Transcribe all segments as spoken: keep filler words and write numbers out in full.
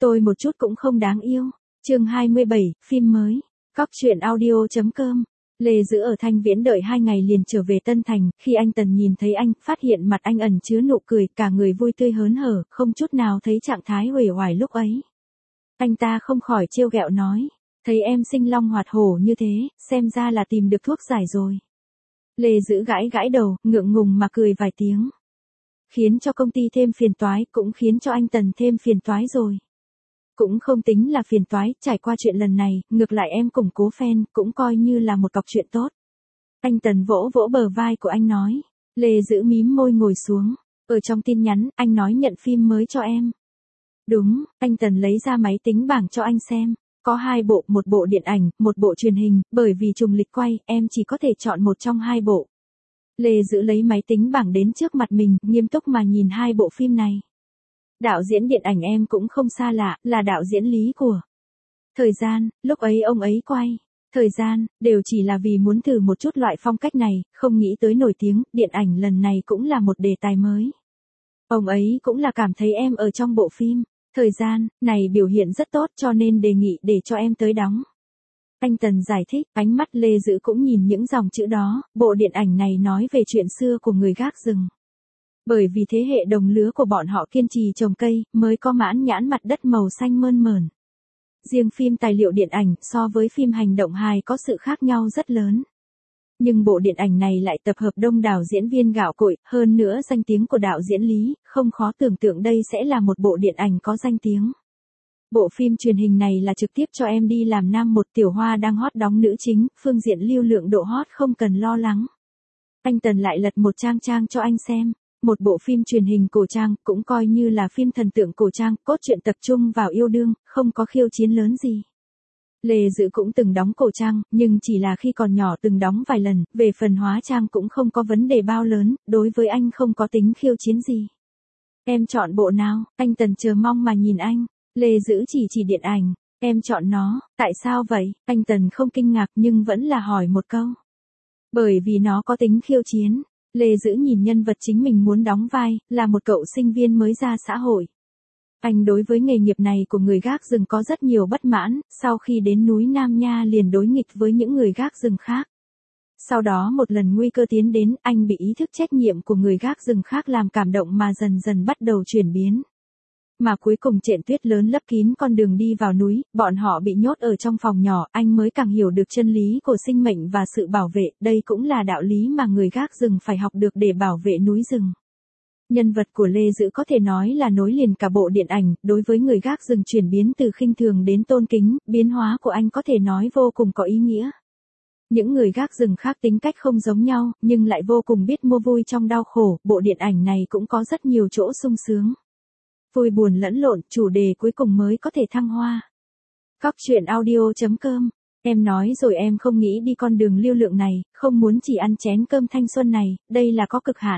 Tôi một chút cũng không đáng yêu. Chương hai mươi bảy, phim mới. Cóc truyện audio chấm com. Lê Dữ ở Thanh Viễn đợi hai ngày liền trở về Tân Thành, khi anh Tần nhìn thấy anh, phát hiện mặt anh ẩn chứa nụ cười, cả người vui tươi hớn hở, không chút nào thấy trạng thái uể oải lúc ấy. Anh ta không khỏi trêu ghẹo nói, thấy em sinh long hoạt hổ như thế, xem ra là tìm được thuốc giải rồi. Lê Dữ gãi gãi đầu, ngượng ngùng mà cười vài tiếng. Khiến cho công ty thêm phiền toái, cũng khiến cho anh Tần thêm phiền toái rồi. Cũng không tính là phiền toái, trải qua chuyện lần này, ngược lại em củng cố fan, cũng coi như là một cọc chuyện tốt. Anh Tần vỗ vỗ bờ vai của anh nói. Lê Dữ mím môi ngồi xuống. Ở trong tin nhắn, anh nói nhận phim mới cho em. Đúng, anh Tần lấy ra máy tính bảng cho anh xem. Có hai bộ, một bộ điện ảnh, một bộ truyền hình, bởi vì trùng lịch quay, em chỉ có thể chọn một trong hai bộ. Lê Dữ lấy máy tính bảng đến trước mặt mình, nghiêm túc mà nhìn hai bộ phim này. Đạo diễn điện ảnh em cũng không xa lạ, là đạo diễn Lý của. Thời gian, lúc ấy ông ấy quay. Thời gian, đều chỉ là vì muốn thử một chút loại phong cách này, không nghĩ tới nổi tiếng, điện ảnh lần này cũng là một đề tài mới. Ông ấy cũng là cảm thấy em ở trong bộ phim. Thời gian, này biểu hiện rất tốt cho nên đề nghị để cho em tới đóng. Anh Tần giải thích, ánh mắt Lê Dữ cũng nhìn những dòng chữ đó, bộ điện ảnh này nói về chuyện xưa của người gác rừng. Bởi vì thế hệ đồng lứa của bọn họ kiên trì trồng cây, mới có mãn nhãn mặt đất màu xanh mơn mởn. Riêng phim tài liệu điện ảnh so với phim hành động hài có sự khác nhau rất lớn. Nhưng bộ điện ảnh này lại tập hợp đông đảo diễn viên gạo cội, hơn nữa danh tiếng của đạo diễn Lý, không khó tưởng tượng đây sẽ là một bộ điện ảnh có danh tiếng. Bộ phim truyền hình này là trực tiếp cho em đi làm nam một, Tiểu Hoa đang hot đóng nữ chính, phương diện lưu lượng độ hot không cần lo lắng. Anh Tần lại lật một trang trang cho anh xem. Một bộ phim truyền hình cổ trang, cũng coi như là phim thần tượng cổ trang, cốt truyện tập trung vào yêu đương, không có khiêu chiến lớn gì. Lê Dữ cũng từng đóng cổ trang, nhưng chỉ là khi còn nhỏ từng đóng vài lần, về phần hóa trang cũng không có vấn đề bao lớn, đối với anh không có tính khiêu chiến gì. Em chọn bộ nào? Anh Tần chờ mong mà nhìn anh. Lê Dữ chỉ chỉ điện ảnh. Em chọn nó, tại sao vậy? Anh Tần không kinh ngạc nhưng vẫn là hỏi một câu. Bởi vì nó có tính khiêu chiến. Lê Dữ nhìn nhân vật chính mình muốn đóng vai, là một cậu sinh viên mới ra xã hội. Anh đối với nghề nghiệp này của người gác rừng có rất nhiều bất mãn, sau khi đến núi Nam Nha liền đối nghịch với những người gác rừng khác. Sau đó một lần nguy cơ tiến đến, anh bị ý thức trách nhiệm của người gác rừng khác làm cảm động mà dần dần bắt đầu chuyển biến. Mà cuối cùng trện tuyết lớn lấp kín con đường đi vào núi, bọn họ bị nhốt ở trong phòng nhỏ, anh mới càng hiểu được chân lý của sinh mệnh và sự bảo vệ, đây cũng là đạo lý mà người gác rừng phải học được để bảo vệ núi rừng. Nhân vật của Lê Dữ có thể nói là nối liền cả bộ điện ảnh, đối với người gác rừng chuyển biến từ khinh thường đến tôn kính, biến hóa của anh có thể nói vô cùng có ý nghĩa. Những người gác rừng khác tính cách không giống nhau, nhưng lại vô cùng biết mua vui trong đau khổ, bộ điện ảnh này cũng có rất nhiều chỗ sung sướng. Vui buồn lẫn lộn, chủ đề cuối cùng mới có thể thăng hoa. Cóc truyện audio chấm com. Em nói rồi em không nghĩ đi con đường lưu lượng này, không muốn chỉ ăn chén cơm thanh xuân này, đây là có cực hạn.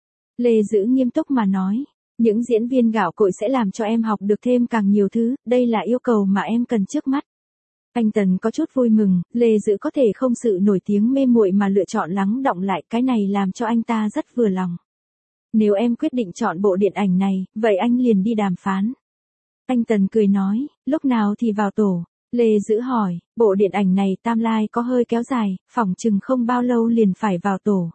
Lê Dữ nghiêm túc mà nói, những diễn viên gạo cội sẽ làm cho em học được thêm càng nhiều thứ, đây là yêu cầu mà em cần trước mắt. Anh Tần có chút vui mừng, Lê Dữ có thể không sự nổi tiếng mê muội mà lựa chọn lắng động lại, cái này làm cho anh ta rất vừa lòng. Nếu em quyết định chọn bộ điện ảnh này, vậy anh liền đi đàm phán. Anh Tần cười nói, lúc nào thì vào tổ? Lê Dữ hỏi, bộ điện ảnh này timeline có hơi kéo dài, phỏng chừng không bao lâu liền phải vào tổ.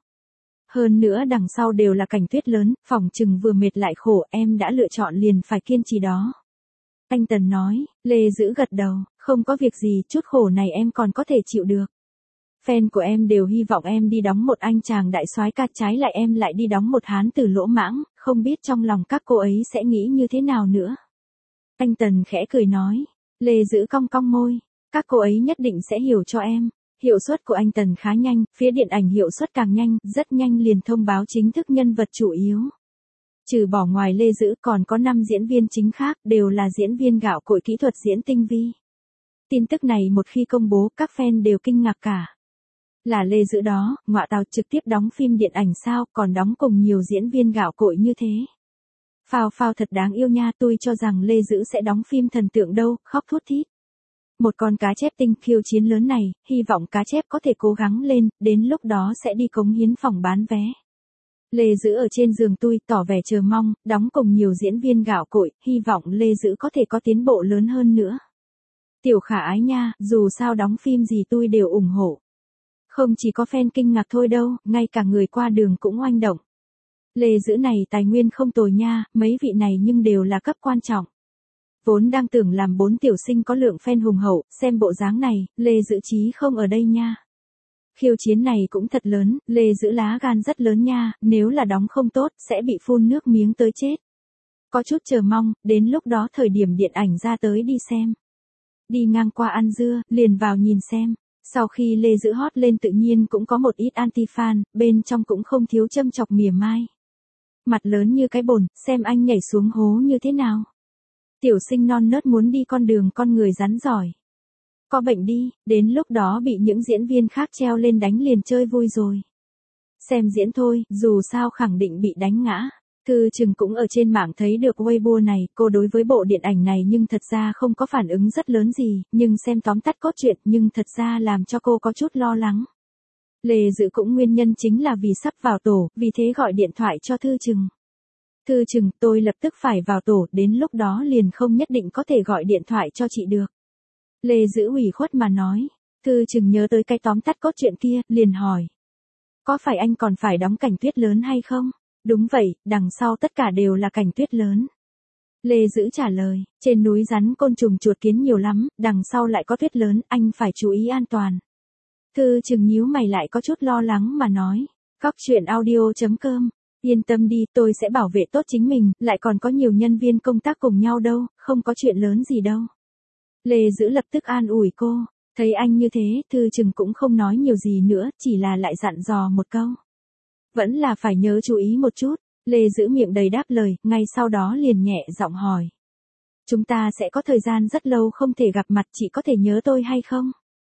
Hơn nữa đằng sau đều là cảnh tuyết lớn, phỏng chừng vừa mệt lại khổ, em đã lựa chọn liền phải kiên trì đó. Anh Tần nói, Lê Dữ gật đầu, không có việc gì, chút khổ này em còn có thể chịu được. Fan của em đều hy vọng em đi đóng một anh chàng đại soái ca, trái lại em lại đi đóng một hán tử lỗ mãng, không biết trong lòng các cô ấy sẽ nghĩ như thế nào nữa. Anh Tần khẽ cười nói, Lê Dữ cong cong môi, các cô ấy nhất định sẽ hiểu cho em. Hiệu suất của anh Tần khá nhanh, phía điện ảnh hiệu suất càng nhanh, rất nhanh liền thông báo chính thức nhân vật chủ yếu. Trừ bỏ ngoài Lê Dữ còn có năm diễn viên chính khác, đều là diễn viên gạo cội kỹ thuật diễn tinh vi. Tin tức này một khi công bố, các fan đều kinh ngạc cả. Là Lê Dữ đó, ngọa tào, trực tiếp đóng phim điện ảnh sao, còn đóng cùng nhiều diễn viên gạo cội như thế. Phao phao thật đáng yêu nha, tôi cho rằng Lê Dữ sẽ đóng phim thần tượng đâu, khóc thút thít. Một con cá chép tinh khiêu chiến lớn này, hy vọng cá chép có thể cố gắng lên, đến lúc đó sẽ đi cống hiến phòng bán vé. Lê Dữ ở trên giường tui tỏ vẻ chờ mong, đóng cùng nhiều diễn viên gạo cội, hy vọng Lê Dữ có thể có tiến bộ lớn hơn nữa. Tiểu Khả ái nha, dù sao đóng phim gì tui đều ủng hộ. Không chỉ có fan kinh ngạc thôi đâu, ngay cả người qua đường cũng oanh động. Lê Dữ này tài nguyên không tồi nha, mấy vị này nhưng đều là cấp quan trọng. Vốn đang tưởng làm bốn tiểu sinh có lượng fan hùng hậu, xem bộ dáng này, Lê Dữ chí không ở đây nha. Khiêu chiến này cũng thật lớn, Lê Dữ lá gan rất lớn nha, nếu là đóng không tốt, sẽ bị phun nước miếng tới chết. Có chút chờ mong, đến lúc đó thời điểm điện ảnh ra tới đi xem. Đi ngang qua ăn dưa, liền vào nhìn xem. Sau khi Lê Dữ hot lên tự nhiên cũng có một ít anti-fan, bên trong cũng không thiếu châm chọc mỉa mai. Mặt lớn như cái bồn, xem anh nhảy xuống hố như thế nào. Tiểu sinh non nớt muốn đi con đường con người rắn giỏi. Có bệnh đi, đến lúc đó bị những diễn viên khác treo lên đánh liền chơi vui rồi. Xem diễn thôi, dù sao khẳng định bị đánh ngã. Thư Trừng cũng ở trên mạng thấy được Weibo này, cô đối với bộ điện ảnh này nhưng thật ra không có phản ứng rất lớn gì, nhưng xem tóm tắt cốt truyện nhưng thật ra làm cho cô có chút lo lắng. Lê Dữ cũng nguyên nhân chính là vì sắp vào tổ, vì thế gọi điện thoại cho Thư Trừng. Thư Trừng, tôi lập tức phải vào tổ, đến lúc đó liền không nhất định có thể gọi điện thoại cho chị được. Lê Dữ ủy khuất mà nói. Thư Trừng nhớ tới cái tóm tắt cốt truyện kia, liền hỏi. Có phải anh còn phải đóng cảnh tuyết lớn hay không? Đúng vậy, đằng sau tất cả đều là cảnh tuyết lớn. Lê Dữ trả lời, trên núi rắn côn trùng chuột kiến nhiều lắm, đằng sau lại có tuyết lớn, anh phải chú ý an toàn. Thư Trừng nhíu mày lại có chút lo lắng mà nói. Góc truyện audio chấm com. Yên tâm đi, tôi sẽ bảo vệ tốt chính mình, lại còn có nhiều nhân viên công tác cùng nhau đâu, không có chuyện lớn gì đâu. Lê Dữ lập tức an ủi cô, thấy anh như thế, Thư Trừng cũng không nói nhiều gì nữa, chỉ là lại dặn dò một câu. Vẫn là phải nhớ chú ý một chút, Lê Dữ miệng đầy đáp lời, ngay sau đó liền nhẹ giọng hỏi. Chúng ta sẽ có thời gian rất lâu không thể gặp mặt, chị có thể nhớ tôi hay không?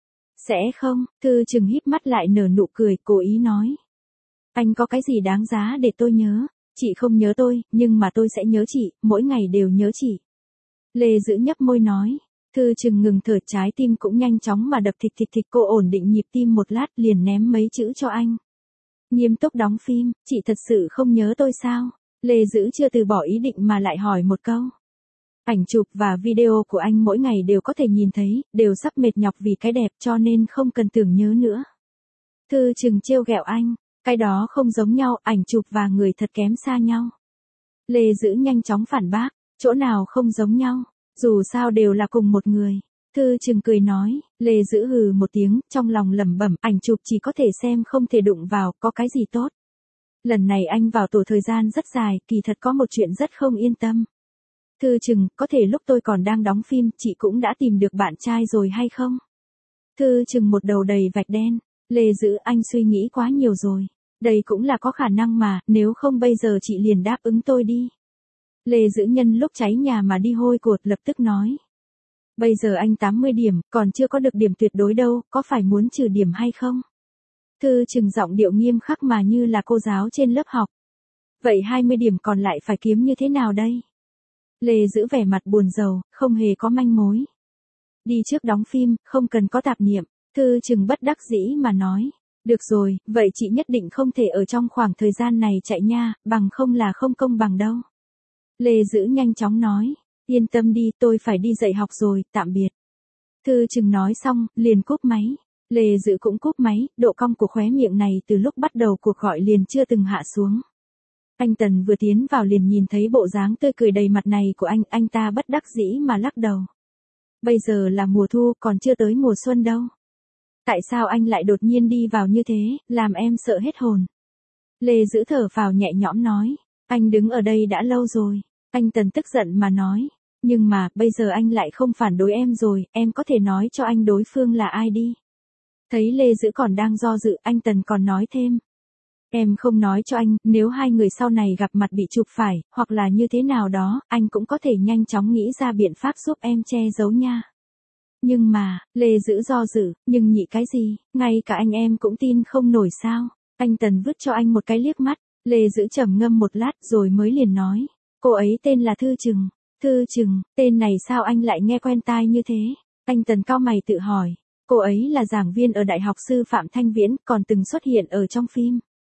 Sẽ không, Thư Trừng híp mắt lại nở nụ cười, cố ý nói. Anh có cái gì đáng giá để tôi nhớ? Chị không nhớ tôi, nhưng mà tôi sẽ nhớ chị, mỗi ngày đều nhớ chị. Lê Dữ nhấp môi nói. Thư Trừng ngừng thở, trái tim cũng nhanh chóng mà đập thịch thịch thịch, cô ổn định nhịp tim một lát liền ném mấy chữ cho anh. Nghiêm túc đóng phim, chị thật sự không nhớ tôi sao? Lê Dữ chưa từ bỏ ý định mà lại hỏi một câu. Ảnh chụp và video của anh mỗi ngày đều có thể nhìn thấy, đều sắp mệt nhọc vì cái đẹp cho nên không cần tưởng nhớ nữa. Thư Trừng trêu ghẹo anh, cái đó không giống nhau, ảnh chụp và người thật kém xa nhau. Lê Dữ nhanh chóng phản bác, chỗ nào không giống nhau, dù sao đều là cùng một người. Thư Trừng cười nói, Lê Dữ hừ một tiếng, trong lòng lẩm bẩm, ảnh chụp chỉ có thể xem không thể đụng vào, có cái gì tốt. Lần này anh vào tổ thời gian rất dài, kỳ thật có một chuyện rất không yên tâm. Thư Trừng, có thể lúc tôi còn đang đóng phim, chị cũng đã tìm được bạn trai rồi hay không? Thư Trừng một đầu đầy vạch đen, Lê Dữ anh suy nghĩ quá nhiều rồi. Đây cũng là có khả năng mà, nếu không bây giờ chị liền đáp ứng tôi đi. Lê Dữ nhân lúc cháy nhà mà đi hôi cột lập tức nói. Bây giờ anh tám mươi điểm, còn chưa có được điểm tuyệt đối đâu, có phải muốn trừ điểm hay không? Thư Trừng giọng điệu nghiêm khắc mà như là cô giáo trên lớp học. Vậy hai mươi điểm còn lại phải kiếm như thế nào đây? Lê Dữ vẻ mặt buồn rầu, không hề có manh mối. Đi trước đóng phim, không cần có tạp niệm, Thư Trừng bất đắc dĩ mà nói. Được rồi, vậy chị nhất định không thể ở trong khoảng thời gian này chạy nha, bằng không là không công bằng đâu. Lê Dữ nhanh chóng nói, yên tâm đi, tôi phải đi dạy học rồi, tạm biệt. Thư Trừng nói xong, liền cúp máy. Lê Dữ cũng cúp máy, độ cong của khóe miệng này từ lúc bắt đầu cuộc gọi liền chưa từng hạ xuống. Anh Tần vừa tiến vào liền nhìn thấy bộ dáng tươi cười đầy mặt này của anh, anh ta bất đắc dĩ mà lắc đầu. Bây giờ là mùa thu, còn chưa tới mùa xuân đâu. Tại sao anh lại đột nhiên đi vào như thế, làm em sợ hết hồn. Lê Dữ thở phào nhẹ nhõm nói, anh đứng ở đây đã lâu rồi. Anh Tần tức giận mà nói, nhưng mà, bây giờ anh lại không phản đối em rồi, em có thể nói cho anh đối phương là ai đi. Thấy Lê Dữ còn đang do dự, anh Tần còn nói thêm. Em không nói cho anh, nếu hai người sau này gặp mặt bị chụp phải, hoặc là như thế nào đó, anh cũng có thể nhanh chóng nghĩ ra biện pháp giúp em che giấu nha. Nhưng mà, Lê Dữ do dự, nhưng nhị cái gì, ngay cả anh em cũng tin không nổi sao. Anh Tần vứt cho anh một cái liếc mắt, Lê Dữ trầm ngâm một lát rồi mới liền nói. Cô ấy tên là Thư Trừng. Thư Trừng, tên này sao anh lại nghe quen tai như thế? Anh Tần cau mày tự hỏi. Cô ấy là giảng viên ở Đại học Sư phạm Thanh Viễn, còn từng xuất hiện ở trong phim.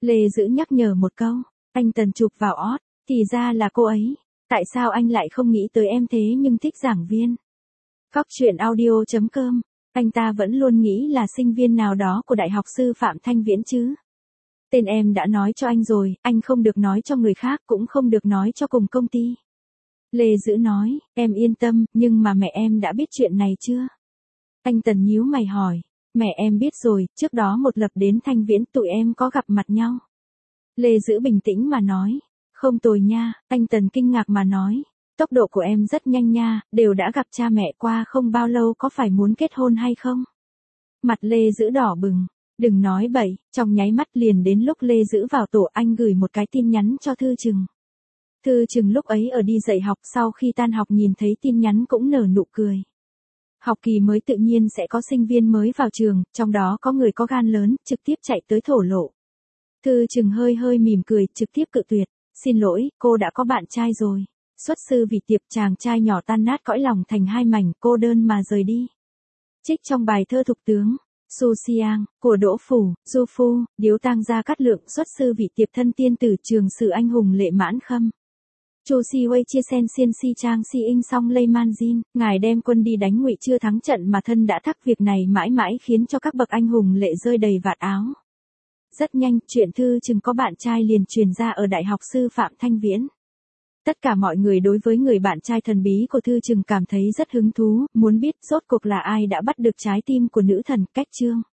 Lê Dữ nhắc nhở một câu, anh Tần chụp vào ót, thì ra là cô ấy. Tại sao anh lại không nghĩ tới em thế nhưng thích giảng viên? Cóc truyện audio chấm com, anh ta vẫn luôn nghĩ là sinh viên nào đó của Đại học Sư phạm Thanh Viễn chứ. Tên em đã nói cho anh rồi, anh không được nói cho người khác cũng không được nói cho cùng công ty. Lê Dữ nói, em yên tâm, nhưng mà mẹ em đã biết chuyện này chưa? Anh Tần nhíu mày hỏi, mẹ em biết rồi, trước đó một lập đến Thanh Viễn tụi em có gặp mặt nhau. Lê Dữ bình tĩnh mà nói, không tồi nha, anh Tần kinh ngạc mà nói, tốc độ của em rất nhanh nha, đều đã gặp cha mẹ qua không bao lâu có phải muốn kết hôn hay không? Mặt Lê Dữ đỏ bừng, đừng nói bậy, trong nháy mắt liền đến lúc Lê Dữ vào tổ anh gửi một cái tin nhắn cho Thư Trừng. Thư Trừng lúc ấy ở đi dạy học sau khi tan học nhìn thấy tin nhắn cũng nở nụ cười. Học kỳ mới tự nhiên sẽ có sinh viên mới vào trường, trong đó có người có gan lớn, trực tiếp chạy tới thổ lộ. Thư Trừng hơi hơi mỉm cười, trực tiếp cự tuyệt, xin lỗi, cô đã có bạn trai rồi. Xuất sư vì tiệp chàng trai nhỏ tan nát cõi lòng thành hai mảnh, cô đơn mà rời đi. Trích trong bài thơ Thục Tướng, Su Xiang, của Đỗ Phủ, Du Phu, Điếu Tang Gia Cát Lượng xuất sư vị tiệp thân tiên tử trường sử anh hùng lệ mãn khâm. Chu Si Wei chia sen xiên si trang si in song lây man jin, ngài đem quân đi đánh Ngụy chưa thắng trận mà thân đã thắc, việc này mãi mãi khiến cho các bậc anh hùng lệ rơi đầy vạt áo. Rất nhanh, chuyện Thư Trừng có bạn trai liền truyền ra ở Đại học Sư phạm Thanh Viễn. Tất cả mọi người đối với người bạn trai thần bí của Thư Trừng cảm thấy rất hứng thú, muốn biết rốt cuộc là ai đã bắt được trái tim của nữ thần Cách Trương.